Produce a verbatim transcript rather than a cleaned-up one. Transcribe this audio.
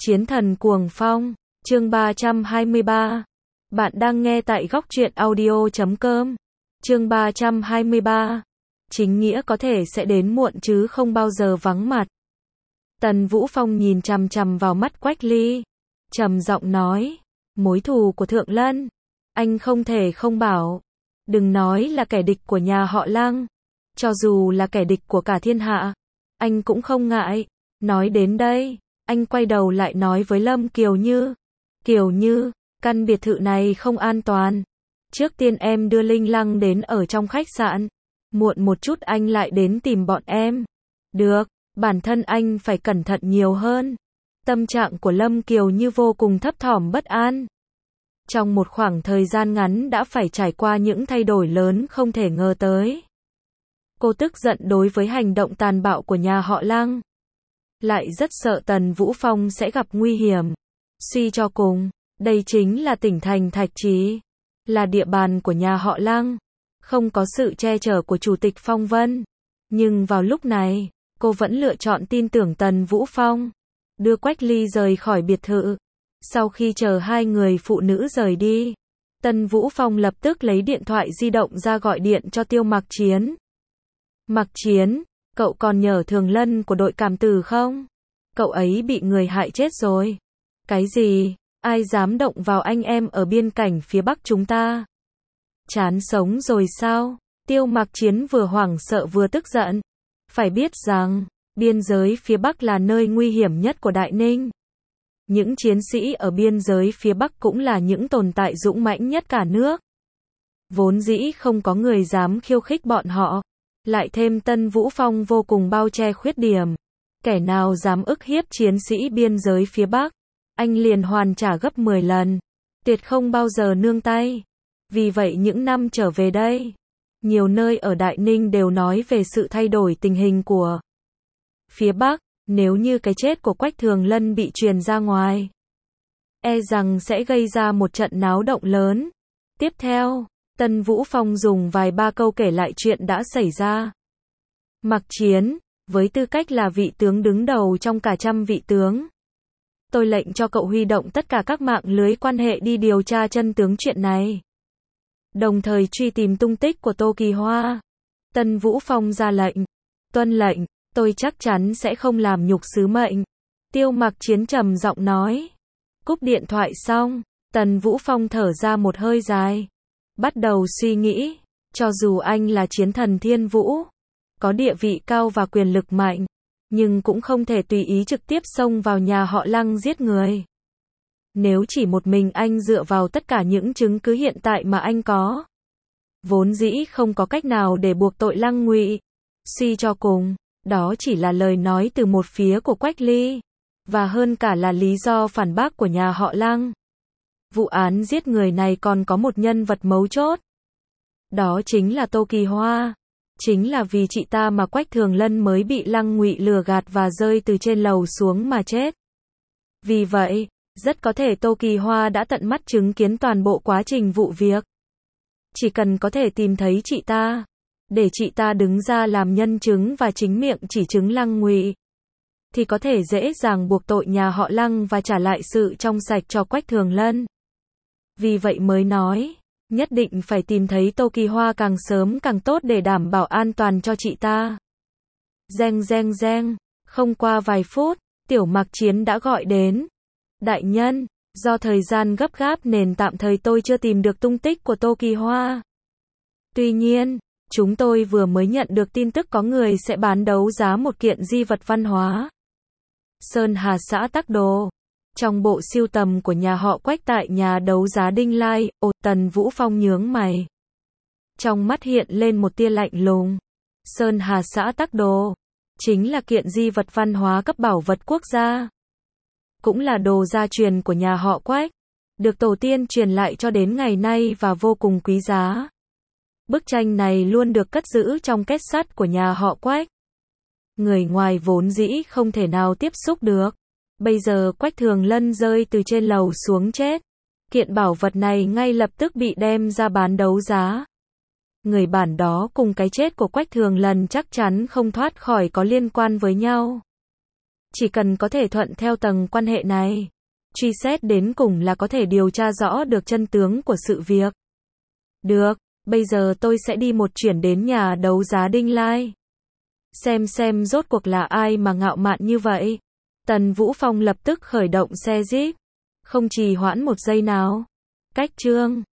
Chiến thần cuồng phong, chương ba trăm hai mươi ba. Bạn đang nghe tại góc truyện audio chấm com. Chương ba trăm hai mươi ba. Chính nghĩa có thể sẽ đến muộn chứ không bao giờ vắng mặt. Tần Vũ Phong nhìn chằm chằm vào mắt Quách Ly, trầm giọng nói, mối thù của Thượng Lân, anh không thể không bảo. Đừng nói là kẻ địch của nhà họ Lăng, cho dù là kẻ địch của cả thiên hạ, anh cũng không ngại. Nói đến đây, anh quay đầu lại nói với Lâm Kiều Như, Kiều Như, căn biệt thự này không an toàn. Trước tiên em đưa Linh Lăng đến ở trong khách sạn, muộn một chút anh lại đến tìm bọn em. Được, bản thân anh phải cẩn thận nhiều hơn. Tâm trạng của Lâm Kiều Như vô cùng thấp thỏm bất an. Trong một khoảng thời gian ngắn đã phải trải qua những thay đổi lớn không thể ngờ tới. Cô tức giận đối với hành động tàn bạo của nhà họ Lăng, lại rất sợ Tần Vũ Phong sẽ gặp nguy hiểm. Suy cho cùng, đây chính là tỉnh thành Thạch Trì, là địa bàn của nhà họ Lăng, không có sự che chở của Chủ tịch Phong Vân. Nhưng vào lúc này, cô vẫn lựa chọn tin tưởng Tần Vũ Phong, đưa Quách Ly rời khỏi biệt thự. Sau khi chờ hai người phụ nữ rời đi, Tần Vũ Phong lập tức lấy điện thoại di động ra gọi điện cho Tiêu Mặc Chiến. Mặc Chiến, cậu còn nhớ Thường Lân của đội cảm tử không? Cậu ấy bị người hại chết rồi. Cái gì? Ai dám động vào anh em ở biên cảnh phía Bắc chúng ta? Chán sống rồi sao? Tiêu Mặc Chiến vừa hoảng sợ vừa tức giận. Phải biết rằng, biên giới phía Bắc là nơi nguy hiểm nhất của Đại Ninh. Những chiến sĩ ở biên giới phía Bắc cũng là những tồn tại dũng mãnh nhất cả nước. Vốn dĩ không có người dám khiêu khích bọn họ. Lại thêm Tần Vũ Phong vô cùng bao che khuyết điểm. Kẻ nào dám ức hiếp chiến sĩ biên giới phía Bắc, anh liền hoàn trả gấp mười lần. Tuyệt không bao giờ nương tay. Vì vậy những năm trở về đây, nhiều nơi ở Đại Ninh đều nói về sự thay đổi tình hình của phía Bắc. Nếu như cái chết của Quách Thường Lân bị truyền ra ngoài, e rằng sẽ gây ra một trận náo động lớn. Tiếp theo, Tần Vũ Phong dùng vài ba câu kể lại chuyện đã xảy ra. Mặc Chiến, với tư cách là vị tướng đứng đầu trong cả trăm vị tướng, tôi lệnh cho cậu huy động tất cả các mạng lưới quan hệ đi điều tra chân tướng chuyện này. Đồng thời truy tìm tung tích của Tô Kỳ Hoa. Tần Vũ Phong ra lệnh. Tuân lệnh, tôi chắc chắn sẽ không làm nhục sứ mệnh. Tiêu Mặc Chiến trầm giọng nói. Cúp điện thoại xong, Tần Vũ Phong thở ra một hơi dài. Bắt đầu suy nghĩ, cho dù anh là chiến thần Thiên Vũ, có địa vị cao và quyền lực mạnh, nhưng cũng không thể tùy ý trực tiếp xông vào nhà họ Lăng giết người. Nếu chỉ một mình anh dựa vào tất cả những chứng cứ hiện tại mà anh có, vốn dĩ không có cách nào để buộc tội Lăng Ngụy. Suy cho cùng, đó chỉ là lời nói từ một phía của Quách Ly, và hơn cả là lý do phản bác của nhà họ Lăng. Vụ án giết người này còn có một nhân vật mấu chốt. Đó chính là Tô Kỳ Hoa. Chính là vì chị ta mà Quách Thường Lân mới bị Lăng Ngụy lừa gạt và rơi từ trên lầu xuống mà chết. Vì vậy, rất có thể Tô Kỳ Hoa đã tận mắt chứng kiến toàn bộ quá trình vụ việc. Chỉ cần có thể tìm thấy chị ta, để chị ta đứng ra làm nhân chứng và chính miệng chỉ chứng Lăng Ngụy, thì có thể dễ dàng buộc tội nhà họ Lăng và trả lại sự trong sạch cho Quách Thường Lân. Vì vậy mới nói, nhất định phải tìm thấy Tô Kỳ Hoa càng sớm càng tốt để đảm bảo an toàn cho chị ta. Reng reng reng, không qua vài phút, Tiểu Mặc Chiến đã gọi đến. Đại nhân, do thời gian gấp gáp nên tạm thời tôi chưa tìm được tung tích của Tô Kỳ Hoa. Tuy nhiên, chúng tôi vừa mới nhận được tin tức có người sẽ bán đấu giá một kiện di vật văn hóa. Sơn Hà xã Tắc Đồ. Trong bộ sưu tầm của nhà họ Quách tại nhà đấu giá Đinh Lai, ồ, Tần Vũ Phong nhướng mày. Trong mắt hiện lên một tia lạnh lùng. Sơn Hà xã Tắc Đồ, chính là kiện di vật văn hóa cấp bảo vật quốc gia. Cũng là đồ gia truyền của nhà họ Quách, được tổ tiên truyền lại cho đến ngày nay và vô cùng quý giá. Bức tranh này luôn được cất giữ trong két sắt của nhà họ Quách. Người ngoài vốn dĩ không thể nào tiếp xúc được. Bây giờ Quách Thường Lân rơi từ trên lầu xuống chết. Kiện bảo vật này ngay lập tức bị đem ra bán đấu giá. Người bản đó cùng cái chết của Quách Thường Lân chắc chắn không thoát khỏi có liên quan với nhau. Chỉ cần có thể thuận theo tầng quan hệ này, truy xét đến cùng là có thể điều tra rõ được chân tướng của sự việc. Được, bây giờ tôi sẽ đi một chuyến đến nhà đấu giá Đinh Lai. Xem xem rốt cuộc là ai mà ngạo mạn như vậy. Tần Vũ Phong lập tức khởi động xe Jeep. Không trì hoãn một giây nào. Cách chương